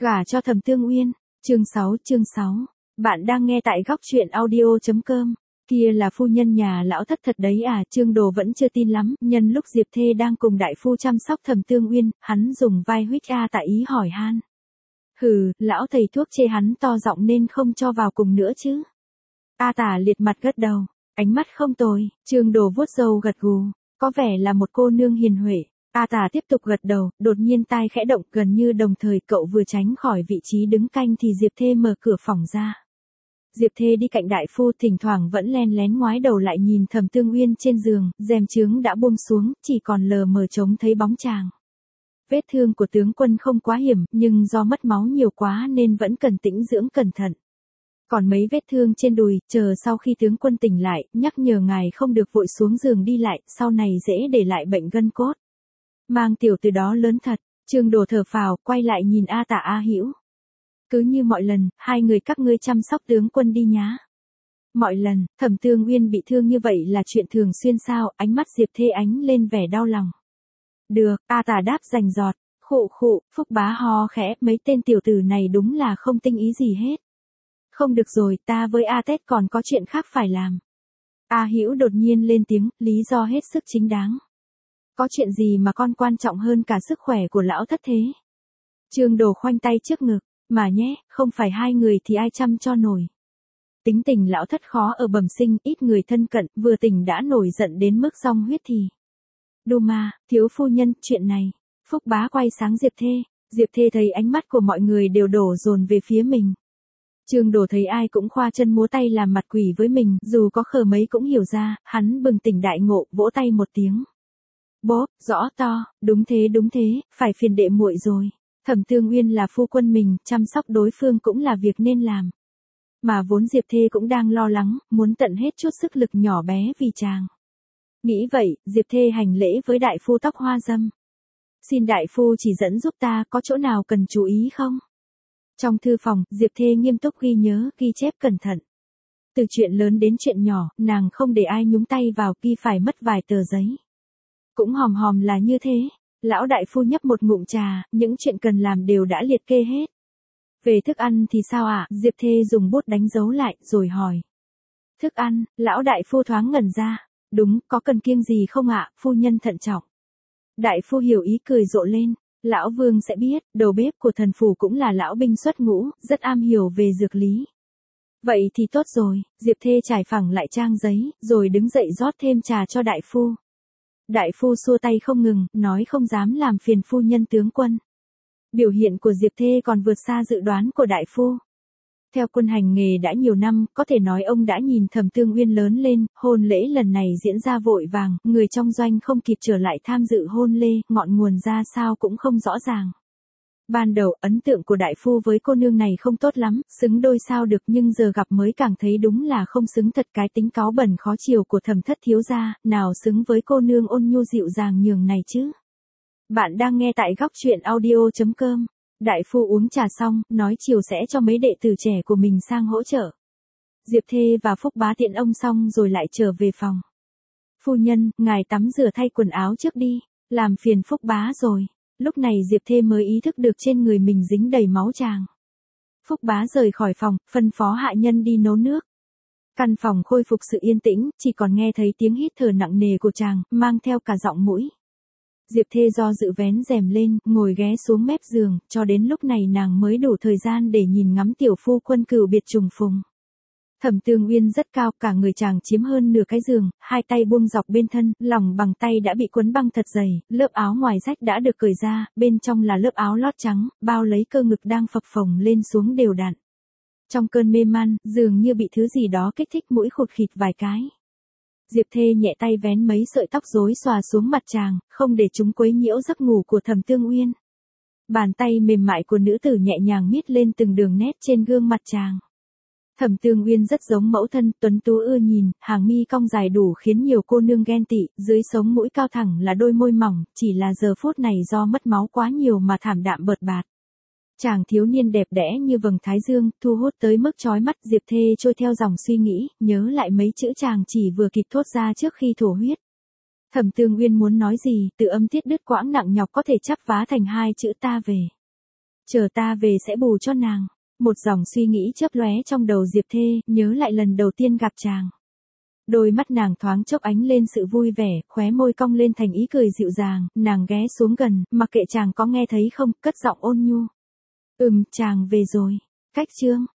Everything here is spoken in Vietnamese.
Gả cho Thẩm Tương Uyên, chương 6. Bạn đang nghe tại góc truyện audio.com. Kia là phu nhân nhà lão thất thật đấy à? Trương Đồ vẫn chưa tin lắm, nhân lúc Diệp Thê đang cùng đại phu chăm sóc Thẩm Tương Uyên, hắn dùng vai huýt a tại ý hỏi han. Hừ, lão thầy thuốc chê hắn to giọng nên không cho vào cùng nữa chứ. A Tả liệt mặt gật đầu, ánh mắt không tồi. Trương Đồ vuốt râu gật gù, có vẻ là một cô nương hiền huệ. A Tả tiếp tục gật đầu, đột nhiên tai khẽ động, gần như đồng thời cậu vừa tránh khỏi vị trí đứng canh thì Diệp Thê mở cửa phòng ra. Diệp Thê đi cạnh đại phu, thỉnh thoảng vẫn len lén ngoái đầu lại nhìn Thẩm Tương Uyên trên giường, rèm chướng đã buông xuống, chỉ còn lờ mờ trông thấy bóng chàng. Vết thương của tướng quân không quá hiểm, nhưng do mất máu nhiều quá nên vẫn cần tĩnh dưỡng cẩn thận. Còn mấy vết thương trên đùi, chờ sau khi tướng quân tỉnh lại, nhắc nhở ngài không được vội xuống giường đi lại, sau này dễ để lại bệnh gân cốt. Mang tiểu từ đó lớn thật. Trương Đồ thở phào, quay lại nhìn A Tả A Hữu. Cứ như mọi lần, hai người các ngươi chăm sóc tướng quân đi nhá. Mọi lần, Thẩm Tương Uyên bị thương như vậy là chuyện thường xuyên sao? Ánh mắt Diệp Thê ánh lên vẻ đau lòng. Được, A Tả đáp rành rọt. Khụ, Phúc Bá ho khẽ, mấy tên tiểu tử này đúng là không tinh ý gì hết. Không được rồi, ta với A Tết còn có chuyện khác phải làm. A Hữu đột nhiên lên tiếng, lý do hết sức chính đáng. Có chuyện gì mà con quan trọng hơn cả sức khỏe của lão thất thế? Trương Đồ khoanh tay trước ngực, mà nhé, không phải hai người thì ai chăm cho nổi. Tính tình lão thất khó ở bẩm sinh, ít người thân cận, vừa tỉnh đã nổi giận đến mức rong huyết thì. Đù mà, thiếu phu nhân, chuyện này. Phúc Bá quay sáng Diệp Thê. Diệp Thê thấy ánh mắt của mọi người đều đổ dồn về phía mình. Trương Đồ thấy ai cũng khoa chân múa tay làm mặt quỷ với mình, dù có khờ mấy cũng hiểu ra, hắn bừng tỉnh đại ngộ, vỗ tay một tiếng. Bốp, rõ to, đúng thế, phải phiền đệ muội rồi. Thẩm Tương Uyên là phu quân mình, chăm sóc đối phương cũng là việc nên làm. Mà vốn Diệp Thê cũng đang lo lắng, muốn tận hết chút sức lực nhỏ bé vì chàng. Nghĩ vậy, Diệp Thê hành lễ với đại phu tóc hoa dâm. Xin đại phu chỉ dẫn giúp ta, có chỗ nào cần chú ý không? Trong thư phòng, Diệp Thê nghiêm túc ghi nhớ, ghi chép cẩn thận. Từ chuyện lớn đến chuyện nhỏ, nàng không để ai nhúng tay vào, ghi phải mất vài tờ giấy. Cũng hòm là như thế. Lão đại phu nhấp một ngụm trà, những chuyện cần làm đều đã liệt kê hết. Về thức ăn thì sao ạ? Diệp Thê dùng bút đánh dấu lại, rồi hỏi. Thức ăn, lão đại phu thoáng ngẩn ra. Đúng, có cần kiêng gì không ạ? Phu nhân thận trọng. Đại phu hiểu ý cười rộ lên. Lão Vương sẽ biết, đầu bếp của thần phủ cũng là lão binh xuất ngũ, rất am hiểu về dược lý. Vậy thì tốt rồi, Diệp Thê trải phẳng lại trang giấy, rồi đứng dậy rót thêm trà cho đại phu. Đại phu xua tay không ngừng, nói không dám làm phiền phu nhân tướng quân. Biểu hiện của Diệp Thê còn vượt xa dự đoán của đại phu. Theo quân hành nghề đã nhiều năm, có thể nói ông đã nhìn Thẩm Tương Uyên lớn lên, hôn lễ lần này diễn ra vội vàng, người trong doanh không kịp trở lại tham dự hôn lễ, ngọn nguồn ra sao cũng không rõ ràng. Ban đầu, ấn tượng của đại phu với cô nương này không tốt lắm, xứng đôi sao được, nhưng giờ gặp mới càng thấy đúng là không xứng thật. Cái tính cáu bẩn khó chiều của Thẩm thất thiếu gia, nào xứng với cô nương ôn nhu dịu dàng nhường này chứ. Bạn đang nghe tại góc truyện audio.com. Đại phu uống trà xong, nói chiều sẽ cho mấy đệ tử trẻ của mình sang hỗ trợ. Diệp Thê và Phúc Bá tiện ông xong rồi lại trở về phòng. Phu nhân, ngài tắm rửa thay quần áo trước đi, làm phiền Phúc Bá rồi. Lúc này Diệp Thê mới ý thức được trên người mình dính đầy máu chàng. Phúc Bá rời khỏi phòng, phân phó hạ nhân đi nấu nước. Căn phòng khôi phục sự yên tĩnh, chỉ còn nghe thấy tiếng hít thở nặng nề của chàng, mang theo cả giọng mũi. Diệp Thê do dự vén rèm lên, ngồi ghé xuống mép giường, cho đến lúc này nàng mới đủ thời gian để nhìn ngắm tiểu phu quân cửu biệt trùng phùng. Thẩm Tương Uyên rất cao, cả người chàng chiếm hơn nửa cái giường, hai tay buông dọc bên thân, lòng bằng tay đã bị quấn băng thật dày, lớp áo ngoài rách đã được cởi ra, bên trong là lớp áo lót trắng, bao lấy cơ ngực đang phập phồng lên xuống đều đặn. Trong cơn mê man, dường như bị thứ gì đó kích thích, mũi khụt khịt vài cái. Diệp Thê nhẹ tay vén mấy sợi tóc rối xòa xuống mặt chàng, không để chúng quấy nhiễu giấc ngủ của Thẩm Tương Uyên. Bàn tay mềm mại của nữ tử nhẹ nhàng miết lên từng đường nét trên gương mặt chàng. Thẩm Tương Uyên rất giống mẫu thân, tuấn tú ưa nhìn, hàng mi cong dài đủ khiến nhiều cô nương ghen tị, dưới sống mũi cao thẳng là đôi môi mỏng, chỉ là giờ phút này do mất máu quá nhiều mà thảm đạm bợt bạt. Chàng thiếu niên đẹp đẽ như vầng thái dương, thu hút tới mức chói mắt. Diệp Thê trôi theo dòng suy nghĩ, nhớ lại mấy chữ chàng chỉ vừa kịp thốt ra trước khi thổ huyết. Thẩm Tương Uyên muốn nói gì, từ âm tiết đứt quãng nặng nhọc có thể chắp vá thành hai chữ ta về. Chờ ta về sẽ bù cho nàng. Một dòng suy nghĩ chớp lóe trong đầu Diệp Thê, nhớ lại lần đầu tiên gặp chàng. Đôi mắt nàng thoáng chốc ánh lên sự vui vẻ, khóe môi cong lên thành ý cười dịu dàng, nàng ghé xuống gần, mặc kệ chàng có nghe thấy không, cất giọng ôn nhu. Chàng về rồi. Cách chương